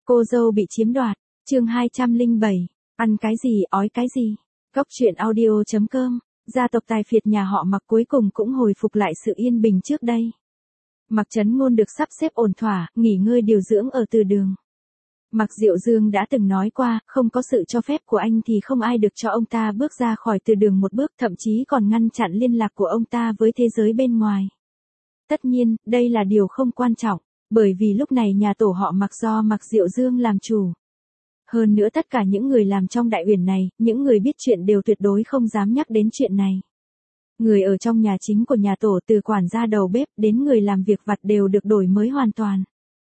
Cô dâu bị chiếm đoạt, chương 207, ăn cái gì ói cái gì. Cốc truyện audio.com, gia tộc tài phiệt nhà họ Mạc cuối cùng cũng hồi phục lại sự yên bình trước đây. Mạc Trấn Ngôn được sắp xếp ổn thỏa, nghỉ ngơi điều dưỡng ở Từ Đường. Mạc Diệu Dương đã từng nói qua, không có sự cho phép của anh thì không ai được cho ông ta bước ra khỏi Từ Đường một bước, thậm chí còn ngăn chặn liên lạc của ông ta với thế giới bên ngoài. Tất nhiên, đây là điều không quan trọng, bởi vì lúc này nhà tổ họ Mạc do Mạc Diệu Dương làm chủ. Hơn nữa tất cả những người làm trong đại uyển này, những người biết chuyện đều tuyệt đối không dám nhắc đến chuyện này. Người ở trong nhà chính của nhà tổ từ quản gia đầu bếp đến người làm việc vặt đều được đổi mới hoàn toàn.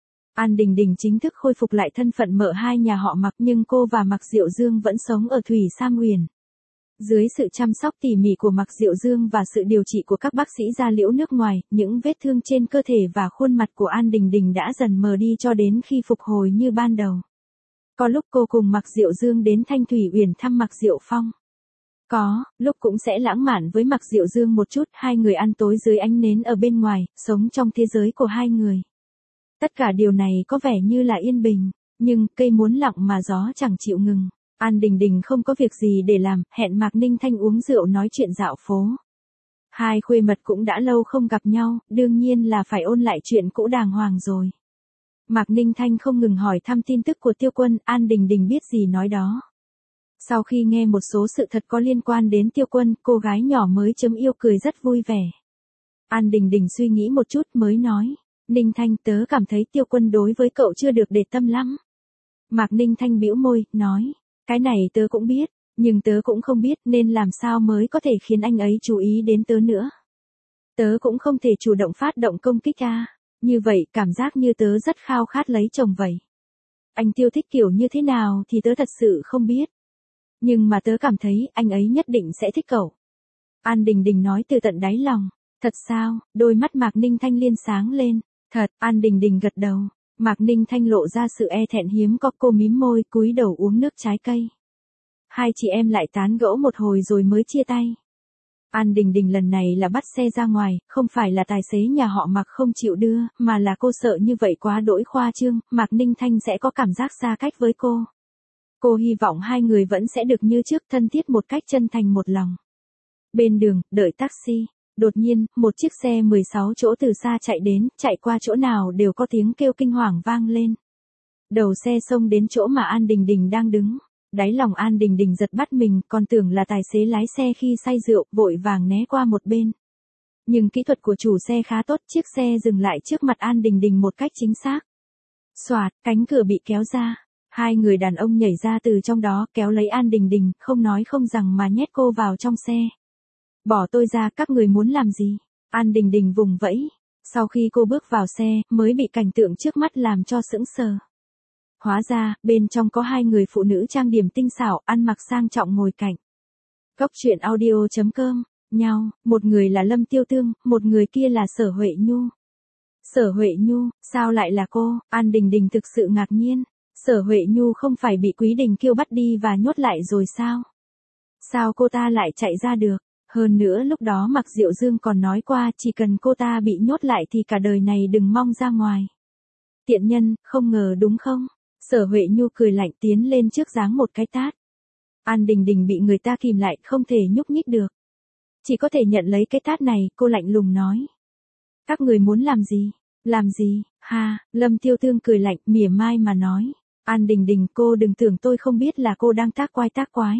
An Đình Đình chính thức khôi phục lại thân phận mợ hai nhà họ Mạc, nhưng cô và Mạc Diệu Dương vẫn sống ở Thủy Sam Uyển. Dưới sự chăm sóc tỉ mỉ của Mạc Diệu Dương và sự điều trị của các bác sĩ da liễu nước ngoài, những vết thương trên cơ thể và khuôn mặt của An Đình Đình đã dần mờ đi cho đến khi phục hồi như ban đầu. Có lúc cô cùng Mạc Diệu Dương đến Thanh Thủy Uyển thăm Mạc Diệu Phong. Có lúc cũng sẽ lãng mạn với Mạc Diệu Dương một chút, hai người ăn tối dưới ánh nến ở bên ngoài, sống trong thế giới của hai người. Tất cả điều này có vẻ như là yên bình, nhưng cây muốn lặng mà gió chẳng chịu ngừng. An Đình Đình không có việc gì để làm, hẹn Mạc Ninh Thanh uống rượu nói chuyện dạo phố. Hai khuê mật cũng đã lâu không gặp nhau, đương nhiên là phải ôn lại chuyện cũ đàng hoàng rồi. Mạc Ninh Thanh không ngừng hỏi thăm tin tức của Tiêu Quân, An Đình Đình biết gì nói đó. Sau khi nghe một số sự thật có liên quan đến Tiêu Quân, cô gái nhỏ mới chấm yêu cười rất vui vẻ. An Đình Đình suy nghĩ một chút mới nói, Ninh Thanh, tớ cảm thấy Tiêu Quân đối với cậu chưa được để tâm lắm. Mạc Ninh Thanh bĩu môi, nói, cái này tớ cũng biết, nhưng tớ cũng không biết nên làm sao mới có thể khiến anh ấy chú ý đến tớ nữa. Tớ cũng không thể chủ động phát động công kích à, như vậy cảm giác như tớ rất khao khát lấy chồng vậy. Anh Tiêu thích kiểu như thế nào thì tớ thật sự không biết. Nhưng mà tớ cảm thấy anh ấy nhất định sẽ thích cậu. An Đình Đình nói từ tận đáy lòng. Thật sao? Đôi mắt Mạc Ninh Thanh liên sáng lên. Thật, An Đình Đình gật đầu. Mạc Ninh Thanh lộ ra sự e thẹn hiếm có, cô mím môi cúi đầu uống nước trái cây. Hai chị em lại tán gẫu một hồi rồi mới chia tay. An Đình Đình lần này là bắt xe ra ngoài, không phải là tài xế nhà họ Mạc không chịu đưa, mà là cô sợ như vậy quá đỗi khoa trương, Mạc Ninh Thanh sẽ có cảm giác xa cách với cô. Cô hy vọng hai người vẫn sẽ được như trước, thân thiết một cách chân thành một lòng. Bên đường, đợi taxi. Đột nhiên, một chiếc xe 16 chỗ từ xa chạy đến, chạy qua chỗ nào đều có tiếng kêu kinh hoàng vang lên. Đầu xe xông đến chỗ mà An Đình Đình đang đứng. Đáy lòng An Đình Đình giật bắn mình, còn tưởng là tài xế lái xe khi say rượu, vội vàng né qua một bên. Nhưng kỹ thuật của chủ xe khá tốt, chiếc xe dừng lại trước mặt An Đình Đình một cách chính xác. Xoạt, cánh cửa bị kéo ra. Hai người đàn ông nhảy ra từ trong đó, kéo lấy An Đình Đình, không nói không rằng mà nhét cô vào trong xe. Bỏ tôi ra, các người muốn làm gì? An Đình Đình vùng vẫy. Sau khi cô bước vào xe, mới bị cảnh tượng trước mắt làm cho sững sờ. Hóa ra, bên trong có hai người phụ nữ trang điểm tinh xảo, ăn mặc sang trọng ngồi cạnh. Cốc truyện audio.com, nhau, một người là Lâm Tiêu Tương, một người kia là Sở Huệ Nhu. Sở Huệ Nhu, sao lại là cô? An Đình Đình thực sự ngạc nhiên. Sở Huệ Nhu không phải bị Quý Đình Kiêu bắt đi và nhốt lại rồi sao? Sao cô ta lại chạy ra được? Hơn nữa lúc đó Mạc Diệu Dương còn nói qua chỉ cần cô ta bị nhốt lại thì cả đời này đừng mong ra ngoài. Tiện nhân, không ngờ đúng không? Sở Huệ Nhu cười lạnh tiến lên trước giáng một cái tát. An Đình Đình bị người ta kìm lại, không thể nhúc nhích được. Chỉ có thể nhận lấy cái tát này, cô lạnh lùng nói. Các người muốn làm gì? Làm gì? Ha, Lâm Tiêu Tương cười lạnh, mỉa mai mà nói. An Đình Đình, cô đừng tưởng tôi không biết là cô đang tác quái tác quái.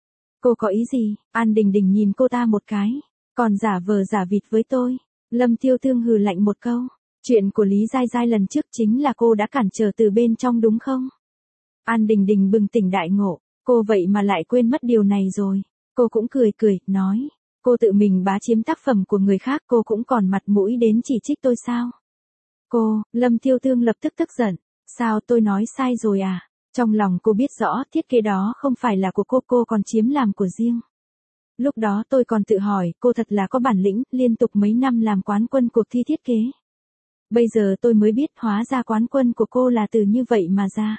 Cô có ý gì? An Đình Đình nhìn cô ta một cái. Còn giả vờ giả vịt với tôi. Lâm Tiêu Tương hừ lạnh một câu. Chuyện của Lý Giai Giai lần trước chính là cô đã cản trở từ bên trong đúng không? An Đình Đình bừng tỉnh đại ngộ. Cô vậy mà lại quên mất điều này rồi. Cô cũng cười cười, nói. Cô tự mình bá chiếm tác phẩm của người khác, cô cũng còn mặt mũi đến chỉ trích tôi sao? Cô, Lâm Tiêu Tương lập tức tức giận. Sao tôi nói sai rồi à? Trong lòng cô biết rõ thiết kế đó không phải là của cô còn chiếm làm của riêng. Lúc đó tôi còn tự hỏi cô thật là có bản lĩnh, liên tục mấy năm làm quán quân cuộc thi thiết kế. Bây giờ tôi mới biết hóa ra quán quân của cô là từ như vậy mà ra.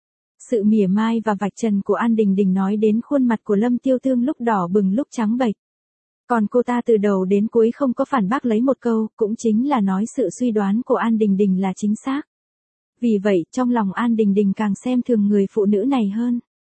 Sự mỉa mai và vạch trần của An Đình Đình nói đến khuôn mặt của Lâm Tiêu Tương lúc đỏ bừng lúc trắng bệch. Còn cô ta từ đầu đến cuối không có phản bác lấy một câu, cũng chính là nói sự suy đoán của An Đình Đình là chính xác. Vì vậy, trong lòng An Đình Đình càng xem thường người phụ nữ này hơn.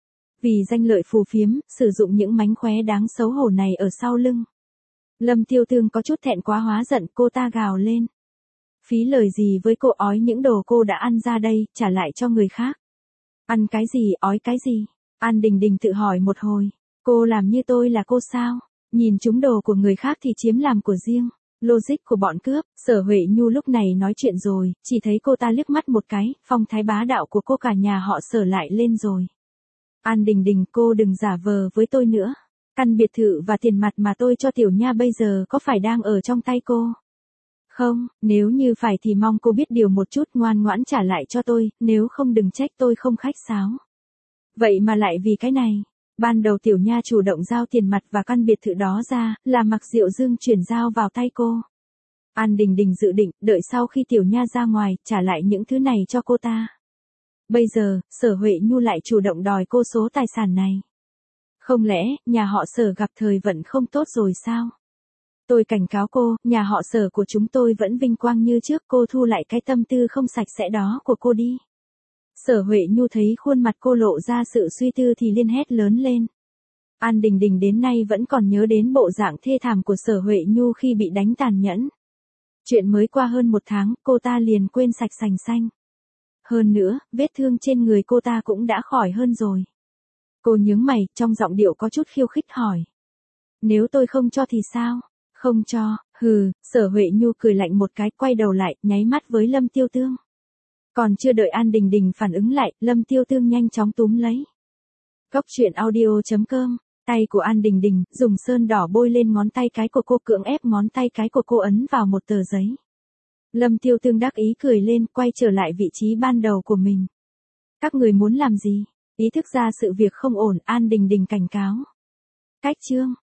Vì danh lợi phù phiếm, sử dụng những mánh khóe đáng xấu hổ này ở sau lưng. Lâm Tiêu Tương có chút thẹn quá hóa giận, cô ta gào lên. Phí lời gì với cô, ói những đồ cô đã ăn ra đây, trả lại cho người khác. Ăn cái gì, ói cái gì? An Đình Đình tự hỏi một hồi. Cô làm như tôi là cô sao? Nhìn trúng đồ của người khác thì chiếm làm của riêng. Logic của bọn cướp. Sở Huệ Nhu lúc này nói chuyện rồi, chỉ thấy cô ta liếc mắt một cái, phong thái bá đạo của cô cả nhà họ Sở lại lên rồi. An Đình Đình, cô đừng giả vờ với tôi nữa. Căn biệt thự và tiền mặt mà tôi cho tiểu nha bây giờ có phải đang ở trong tay cô? Không, nếu như phải thì mong cô biết điều một chút, ngoan ngoãn trả lại cho tôi, nếu không đừng trách tôi không khách sáo. Vậy mà lại vì cái này, ban đầu tiểu nha chủ động giao tiền mặt và căn biệt thự đó ra, là Mạc Diệu Dương chuyển giao vào tay cô. An Đình Đình dự định, đợi sau khi tiểu nha ra ngoài, trả lại những thứ này cho cô ta. Bây giờ, Sở Huệ Nhu lại chủ động đòi cô số tài sản này. Không lẽ, nhà họ Sở gặp thời vận không tốt rồi sao? Tôi cảnh cáo cô, nhà họ Sở của chúng tôi vẫn vinh quang như trước, cô thu lại cái tâm tư không sạch sẽ đó của cô đi. Sở Huệ Nhu thấy khuôn mặt cô lộ ra sự suy tư thì liên hét lớn lên. An Đình Đình đến nay vẫn còn nhớ đến bộ dạng thê thảm của Sở Huệ Nhu khi bị đánh tàn nhẫn. Chuyện mới qua hơn 1 tháng, cô ta liền quên sạch sành xanh. Hơn nữa, vết thương trên người cô ta cũng đã khỏi hơn rồi. Cô nhướng mày, trong giọng điệu có chút khiêu khích hỏi. Nếu tôi không cho thì sao? Không cho, hừ, Sở Huệ Nhu cười lạnh một cái, quay đầu lại, nháy mắt với Lâm Tiêu Tương. Còn chưa đợi An Đình Đình phản ứng lại, Lâm Tiêu Tương nhanh chóng túm lấy. Cốc truyện audio.com, tay của An Đình Đình, dùng sơn đỏ bôi lên ngón tay cái của cô, cưỡng ép ngón tay cái của cô ấn vào một tờ giấy. Lâm Tiêu Tương đắc ý cười lên, quay trở lại vị trí ban đầu của mình. Các người muốn làm gì? Ý thức ra sự việc không ổn, An Đình Đình cảnh cáo. Cách chương.